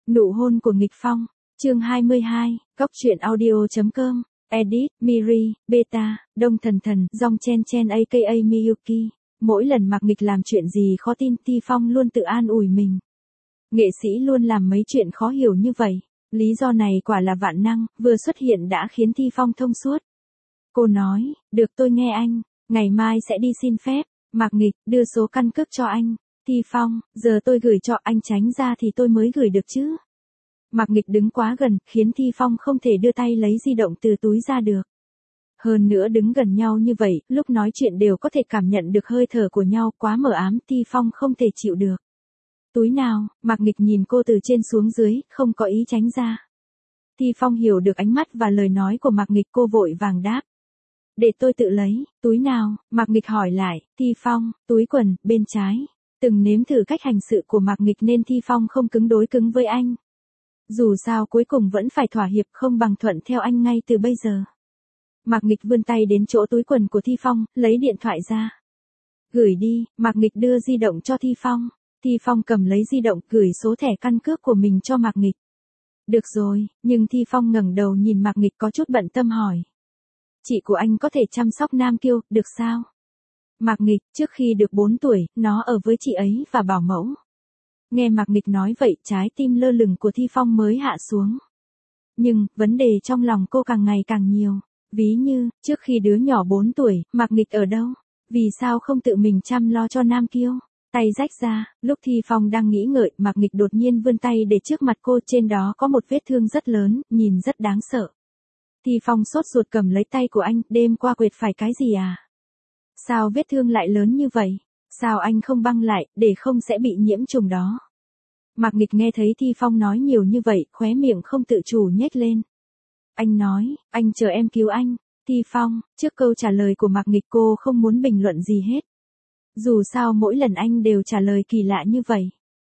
Nụ hôn của nghịch phong, chương 22, Cóc truyện audio.com, edit, Miri, Beta, Đông Thần Thần, Dong Chen Chen aka Miyuki. Mỗi lần Mạc Nghịch làm chuyện gì khó tin, Thi Phong luôn tự an ủi mình. Nghệ sĩ luôn làm mấy chuyện khó hiểu như vậy. Lý do này quả là vạn năng, vừa xuất hiện đã khiến Thi Phong thông suốt. Cô nói, được tôi nghe anh, ngày mai sẽ đi xin phép. Mạc Nghịch, đưa số căn cước cho anh. Thi Phong, giờ tôi gửi cho anh, tránh ra thì tôi mới gửi được chứ. Mạc Nghịch đứng quá gần, khiến Thi Phong không thể đưa tay lấy di động từ túi ra được. Hơn nữa đứng gần nhau như vậy, lúc nói chuyện đều có thể cảm nhận được hơi thở của nhau, quá mờ ám, Thi Phong không thể chịu được. Túi nào? Mạc Nghịch nhìn cô từ trên xuống dưới, không có ý tránh ra. Thi Phong hiểu được ánh mắt và lời nói của Mạc Nghịch, cô vội vàng đáp. Để tôi tự lấy. Túi nào? Mạc Nghịch hỏi lại. Thi Phong, túi quần, bên trái. Từng nếm thử cách hành sự của Mạc Nghịch nên Thi Phong không cứng đối cứng với anh. Dù sao cuối cùng vẫn phải thỏa hiệp, không bằng thuận theo anh ngay từ bây giờ. Mạc Nghịch vươn tay đến chỗ túi quần của Thi Phong, lấy điện thoại ra. Gửi đi. Mạc Nghịch đưa di động cho Thi Phong. Thi Phong cầm lấy di động, gửi số thẻ căn cước của mình cho Mạc Nghịch. Được rồi, nhưng Thi Phong ngẩng đầu nhìn Mạc Nghịch có chút bận tâm hỏi. Chị của anh có thể chăm sóc Nam Kiêu, được sao? Mạc Nghịch, trước khi được 4 tuổi, nó ở với chị ấy và bảo mẫu. Nghe Mạc Nghịch nói vậy, trái tim lơ lửng của Thi Phong mới hạ xuống. Nhưng, vấn đề trong lòng cô càng ngày càng nhiều. Ví như, trước khi đứa nhỏ 4 tuổi, Mạc Nghịch ở đâu? Vì sao không tự mình chăm lo cho Nam Kiêu? Tay rách ra, lúc Thi Phong đang nghĩ ngợi, Mạc Nghịch đột nhiên vươn tay để trước mặt cô, trên đó có một vết thương rất lớn, nhìn rất đáng sợ. Thi Phong sốt ruột cầm lấy tay của anh, đêm qua quệt phải cái gì à? Sao vết thương lại lớn như vậy? Sao anh không băng lại, để không sẽ bị nhiễm trùng đó? Mạc Nghịch nghe thấy Thi Phong nói nhiều như vậy, khóe miệng không tự chủ nhếch lên. Anh nói, anh chờ em cứu anh. Thi Phong, trước câu trả lời của Mạc Nghịch cô không muốn bình luận gì hết. Dù sao mỗi lần anh đều trả lời kỳ lạ như vậy.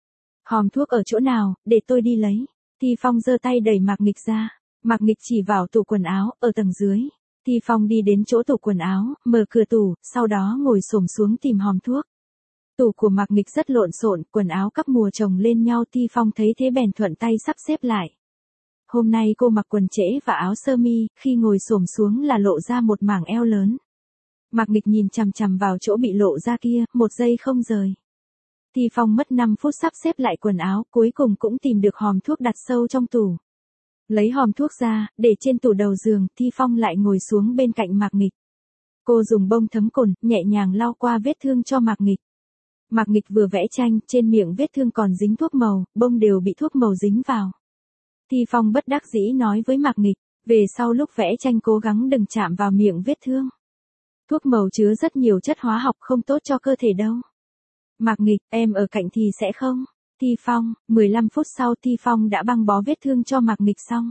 Hòm thuốc ở chỗ nào, để tôi đi lấy. Thi Phong giơ tay đẩy Mạc Nghịch ra. Mạc Nghịch chỉ vào tủ quần áo, ở tầng dưới. Thi Phong đi đến chỗ tủ quần áo, mở cửa tủ, sau đó ngồi xổm xuống tìm hòm thuốc. Tủ của Mạc Nghịch rất lộn xộn, quần áo các mùa chồng lên nhau, Thi Phong thấy thế bèn thuận tay sắp xếp lại. Hôm nay cô mặc quần trễ và áo sơ mi, khi ngồi xổm xuống là lộ ra một mảng eo lớn. Mạc Nghịch nhìn chằm chằm vào chỗ bị lộ ra kia, một giây không rời. Thi Phong mất 5 phút sắp xếp lại quần áo, cuối cùng cũng tìm được hòm thuốc đặt sâu trong tủ. Lấy hòm thuốc ra, để trên tủ đầu giường, Thi Phong lại ngồi xuống bên cạnh Mạc Nghịch. Cô dùng bông thấm cồn, nhẹ nhàng lau qua vết thương cho Mạc Nghịch. Mạc Nghịch vừa vẽ tranh, trên miệng vết thương còn dính thuốc màu, bông đều bị thuốc màu dính vào. Thi Phong bất đắc dĩ nói với Mạc Nghịch, về sau lúc vẽ tranh cố gắng đừng chạm vào miệng vết thương. Thuốc màu chứa rất nhiều chất hóa học không tốt cho cơ thể đâu. Mạc Nghịch, em ở cạnh thì sẽ không. Thi Phong, 15 phút sau Thi Phong đã băng bó vết thương cho Mạc Nghịch xong.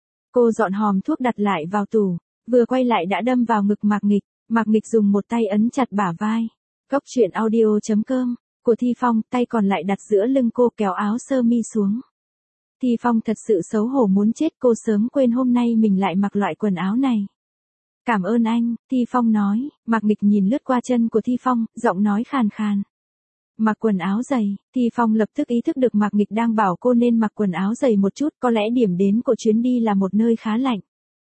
Cô dọn hòm thuốc đặt lại vào tủ, vừa quay lại đã đâm vào ngực Mạc Nghịch. Mạc Nghịch dùng một tay ấn chặt bả vai. Cóc truyện audio.com của Thi Phong, tay còn lại đặt giữa lưng cô, kéo áo sơ mi xuống. Thi Phong thật sự xấu hổ muốn chết, cô sớm quên hôm nay mình lại mặc loại quần áo này. Cảm ơn anh, Thi Phong nói. Mạc Nghịch nhìn lướt qua chân của Thi Phong, giọng nói khàn khàn. Mặc quần áo dày. Thi Phong lập tức ý thức được Mạc Nghịch đang bảo cô nên mặc quần áo dày một chút, có lẽ điểm đến của chuyến đi là một nơi khá lạnh.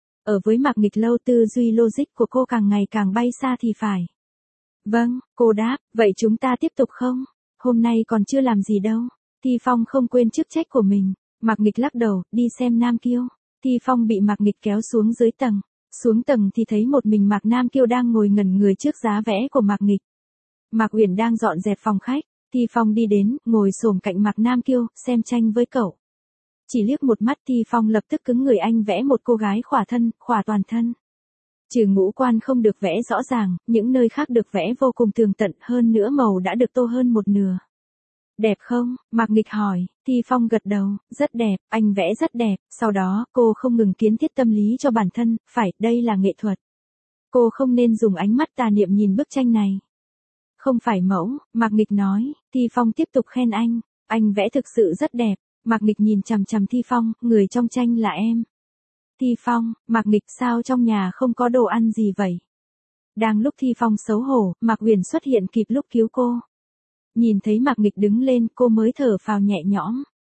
Ở với Mạc Nghịch lâu, tư duy logic của cô càng ngày càng bay xa thì phải. Vâng, cô đáp, vậy chúng ta tiếp tục không? Hôm nay còn chưa làm gì đâu. Thi Phong không quên chức trách của mình. Mạc Nghịch lắc đầu, đi xem Nam Kiêu. Thi Phong bị Mạc Nghịch kéo xuống dưới tầng. Xuống tầng thì thấy một mình Mạc Nam Kiêu đang ngồi ngẩn người trước giá vẽ của Mạc Nghịch. Mạc Uyển đang dọn dẹp phòng khách. Thi Phong đi đến, ngồi xổm cạnh Mạc Nam Kiêu, xem tranh với cậu. Chỉ liếc một mắt Thi Phong lập tức cứng người, anh vẽ một cô gái khỏa thân, khỏa toàn thân. Trừ ngũ quan không được vẽ rõ ràng, những nơi khác được vẽ vô cùng tường tận, hơn nữa màu đã được tô hơn một nửa. Đẹp không? Mạc Nghịch hỏi. Thi Phong gật đầu, rất đẹp, anh vẽ rất đẹp. Sau đó, cô không ngừng kiến thiết tâm lý cho bản thân, phải, đây là nghệ thuật. Cô không nên dùng ánh mắt tà niệm nhìn bức tranh này. Không phải mẫu, Mạc Nghịch nói. Thi Phong tiếp tục khen anh vẽ thực sự rất đẹp. Mạc Nghịch nhìn chằm chằm Thi Phong, người trong tranh là em. Thi Phong, Mạc Nghịch, sao trong nhà không có đồ ăn gì vậy? Đang lúc Thi Phong xấu hổ, Mạc Uyển xuất hiện kịp lúc cứu cô. Nhìn thấy Mạc Nghịch đứng lên, cô mới thở phào nhẹ nhõm.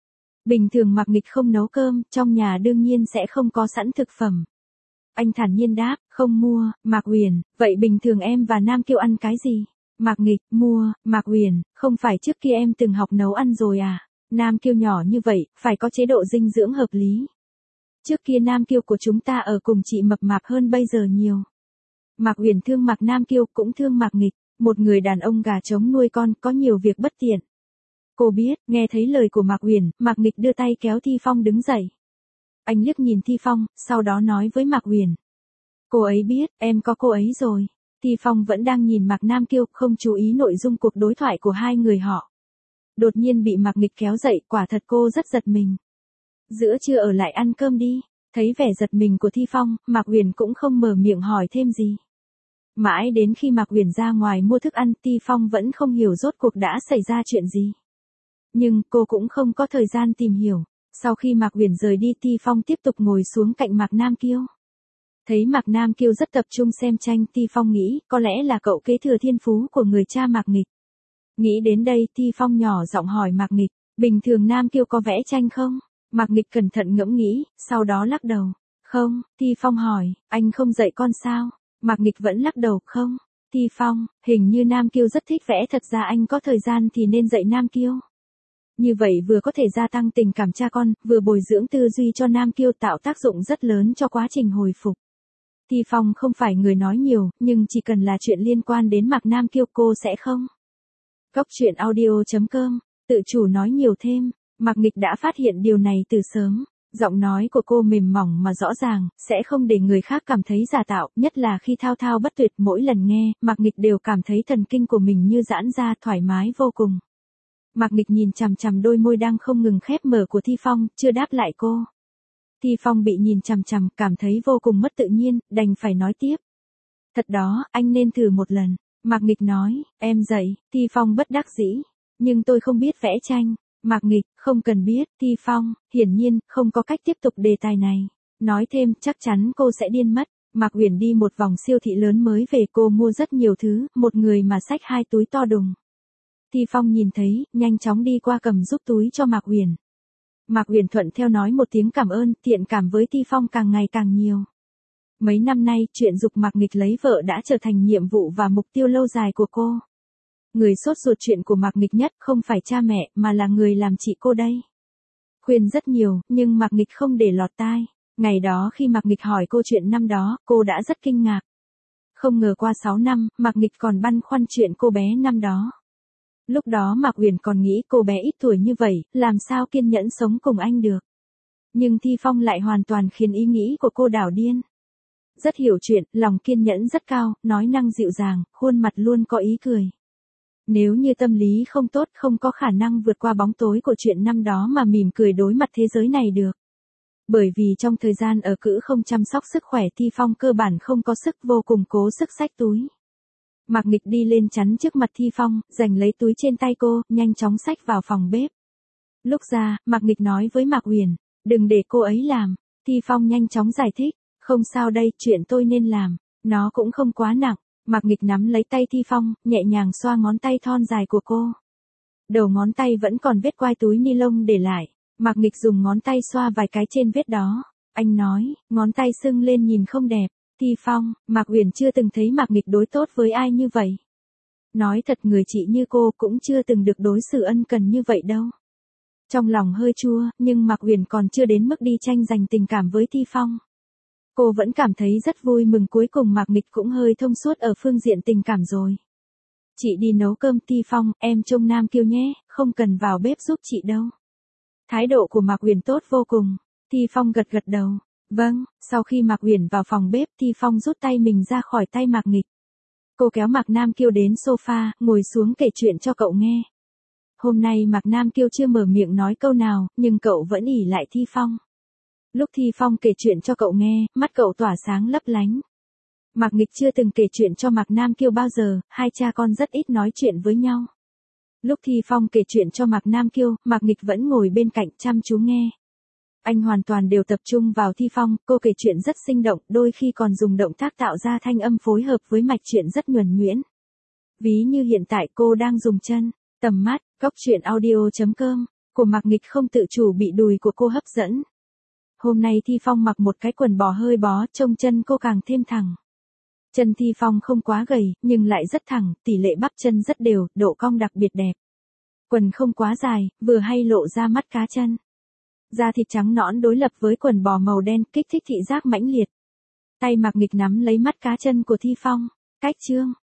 Bình thường Mạc Nghịch không nấu cơm, trong nhà đương nhiên sẽ không có sẵn thực phẩm. Anh thản nhiên đáp, không mua. Mạc Uyển, vậy bình thường em và Nam Kiêu ăn cái gì? Mạc Nghịch, mua. Mạc Uyển, không phải trước kia em từng học nấu ăn rồi à? Nam Kiêu nhỏ như vậy, phải có chế độ dinh dưỡng hợp lý. Trước kia Nam Kiêu của chúng ta ở cùng chị mập mạp hơn bây giờ nhiều. Mạc Uyển thương Mạc Nam Kiêu cũng thương Mạc Nghịch, một người đàn ông gà trống nuôi con có nhiều việc bất tiện. Cô biết, nghe thấy lời của Mạc Uyển, Mạc Nghịch đưa tay kéo Thi Phong đứng dậy. Anh liếc nhìn Thi Phong, sau đó nói với Mạc Uyển. Cô ấy biết, em có cô ấy rồi. Thi Phong vẫn đang nhìn Mạc Nam Kiêu, không chú ý nội dung cuộc đối thoại của hai người họ. Đột nhiên bị Mạc Nghịch kéo dậy, quả thật cô rất giật mình. Giữa trưa ở lại ăn cơm đi. Thấy vẻ giật mình của Thi Phong, Mạc Uyển cũng không mở miệng hỏi thêm gì. Mãi đến khi Mạc Uyển ra ngoài mua thức ăn, Thi Phong vẫn không hiểu rốt cuộc đã xảy ra chuyện gì. Nhưng cô cũng không có thời gian tìm hiểu. Sau khi Mạc Uyển rời đi, Thi Phong tiếp tục ngồi xuống cạnh Mạc Nam Kiêu. Thấy Mạc Nam Kiêu rất tập trung xem tranh, Thi Phong nghĩ có lẽ là cậu kế thừa thiên phú của người cha Mạc Nghịch. Nghĩ đến đây, Thi Phong nhỏ giọng hỏi Mạc Nghịch, bình thường Nam Kiêu có vẽ tranh không? Mạc Nghịch cẩn thận ngẫm nghĩ, sau đó lắc đầu. Không. Thi Phong hỏi, anh không dạy con sao? Mạc Nghịch vẫn lắc đầu, không. Thi Phong, hình như Nam Kiêu rất thích vẽ, thật ra anh có thời gian thì nên dạy Nam Kiêu. Như vậy vừa có thể gia tăng tình cảm cha con, vừa bồi dưỡng tư duy cho Nam Kiêu, tạo tác dụng rất lớn cho quá trình hồi phục. Thi Phong không phải người nói nhiều, nhưng chỉ cần là chuyện liên quan đến Mạc Nam Kiêu cô sẽ không. Cốc truyện audio.com, tự chủ nói nhiều thêm. Mạc Nghịch đã phát hiện điều này từ sớm. Giọng nói của cô mềm mỏng mà rõ ràng, sẽ không để người khác cảm thấy giả tạo, nhất là khi thao thao bất tuyệt. Mỗi lần nghe, Mạc Nghịch đều cảm thấy thần kinh của mình như giãn ra, thoải mái vô cùng. Mạc Nghịch nhìn chằm chằm đôi môi đang không ngừng khép mở của Thi Phong, chưa đáp lại cô. Thi Phong bị nhìn chằm chằm, cảm thấy vô cùng mất tự nhiên, đành phải nói tiếp. Thật đó, anh nên thử một lần. Mạc Nghịch nói, em dạy. Thi Phong bất đắc dĩ. Nhưng tôi không biết vẽ tranh. Mạc Nghịch, không cần biết. Thi Phong, hiển nhiên, không có cách tiếp tục đề tài này. Nói thêm, chắc chắn cô sẽ điên mất. Mạc Uyển đi một vòng siêu thị lớn mới về, cô mua rất nhiều thứ, một người mà xách 2 túi to đùng. Thi Phong nhìn thấy, nhanh chóng đi qua cầm giúp túi cho Mạc Uyển. Mạc Uyển thuận theo nói một tiếng cảm ơn, thiện cảm với Thi Phong càng ngày càng nhiều. Mấy năm nay, chuyện giục Mạc Nghịch lấy vợ đã trở thành nhiệm vụ và mục tiêu lâu dài của cô. Người sốt ruột chuyện của Mạc Nghịch nhất không phải cha mẹ, mà là người làm chị cô đây. Khuyên rất nhiều, nhưng Mạc Nghịch không để lọt tai. Ngày đó khi Mạc Nghịch hỏi cô chuyện năm đó, cô đã rất kinh ngạc. Không ngờ qua 6 năm, Mạc Nghịch còn băn khoăn chuyện cô bé năm đó. Lúc đó Mạc Uyển còn nghĩ cô bé ít tuổi như vậy, làm sao kiên nhẫn sống cùng anh được. Nhưng Thi Phong lại hoàn toàn khiến ý nghĩ của cô đảo điên. Rất hiểu chuyện, lòng kiên nhẫn rất cao, nói năng dịu dàng, khuôn mặt luôn có ý cười. Nếu như tâm lý không tốt, không có khả năng vượt qua bóng tối của chuyện năm đó mà mỉm cười đối mặt thế giới này được. Bởi vì trong thời gian ở cữ không chăm sóc sức khỏe, Thi Phong cơ bản không có sức, vô cùng cố sức xách túi. Mạc Nghịch đi lên chắn trước mặt Thi Phong, giành lấy túi trên tay cô, nhanh chóng xách vào phòng bếp. Lúc ra, Mạc Nghịch nói với Mạc Uyển, đừng để cô ấy làm. Thi Phong nhanh chóng giải thích, không sao đây, chuyện tôi nên làm, nó cũng không quá nặng. Mạc Nghịch nắm lấy tay Thi Phong, nhẹ nhàng xoa ngón tay thon dài của cô. Đầu ngón tay vẫn còn vết quai túi ni lông để lại. Mạc Nghịch dùng ngón tay xoa vài cái trên vết đó. Anh nói, ngón tay sưng lên nhìn không đẹp. Thi Phong, Mạc Uyển chưa từng thấy Mạc Nghịch đối tốt với ai như vậy. Nói thật, người chị như cô cũng chưa từng được đối xử ân cần như vậy đâu. Trong lòng hơi chua, nhưng Mạc Uyển còn chưa đến mức đi tranh giành tình cảm với Thi Phong. Cô vẫn cảm thấy rất vui mừng, cuối cùng Mạc Nghịch cũng hơi thông suốt ở phương diện tình cảm rồi. Chị đi nấu cơm. Thi Phong, em trông Nam Kiêu nhé, không cần vào bếp giúp chị đâu. Thái độ của Mạc Uyển tốt vô cùng. Thi Phong gật gật đầu. Vâng. Sau khi Mạc Uyển vào phòng bếp, Thi Phong rút tay mình ra khỏi tay Mạc Nghịch. Cô kéo Mạc Nam Kiêu đến sofa, ngồi xuống kể chuyện cho cậu nghe. Hôm nay Mạc Nam Kiêu chưa mở miệng nói câu nào, nhưng cậu vẫn ỷ lại Thi Phong. Lúc Thi Phong kể chuyện cho cậu nghe, mắt cậu tỏa sáng lấp lánh. Mạc Nghịch chưa từng kể chuyện cho Mạc Nam Kiêu bao giờ, hai cha con rất ít nói chuyện với nhau. Lúc Thi Phong kể chuyện cho Mạc Nam Kiêu, Mạc Nghịch vẫn ngồi bên cạnh chăm chú nghe. Anh hoàn toàn đều tập trung vào Thi Phong, cô kể chuyện rất sinh động, đôi khi còn dùng động tác tạo ra thanh âm phối hợp với mạch chuyện rất nhuần nhuyễn. Ví như hiện tại cô đang dùng chân, tầm mắt. Cốc truyện audio.com của Mạc Nghịch không tự chủ bị đùi của cô hấp dẫn. Hôm nay Thi Phong mặc một cái quần bò hơi bó, trông chân cô càng thêm thẳng. Chân Thi Phong không quá gầy, nhưng lại rất thẳng, tỷ lệ bắp chân rất đều, độ cong đặc biệt đẹp. Quần không quá dài, vừa hay lộ ra mắt cá chân. Da thịt trắng nõn đối lập với quần bò màu đen, kích thích thị giác mãnh liệt. Tay Mạc Nghịch nắm lấy mắt cá chân của Thi Phong. Cách chương.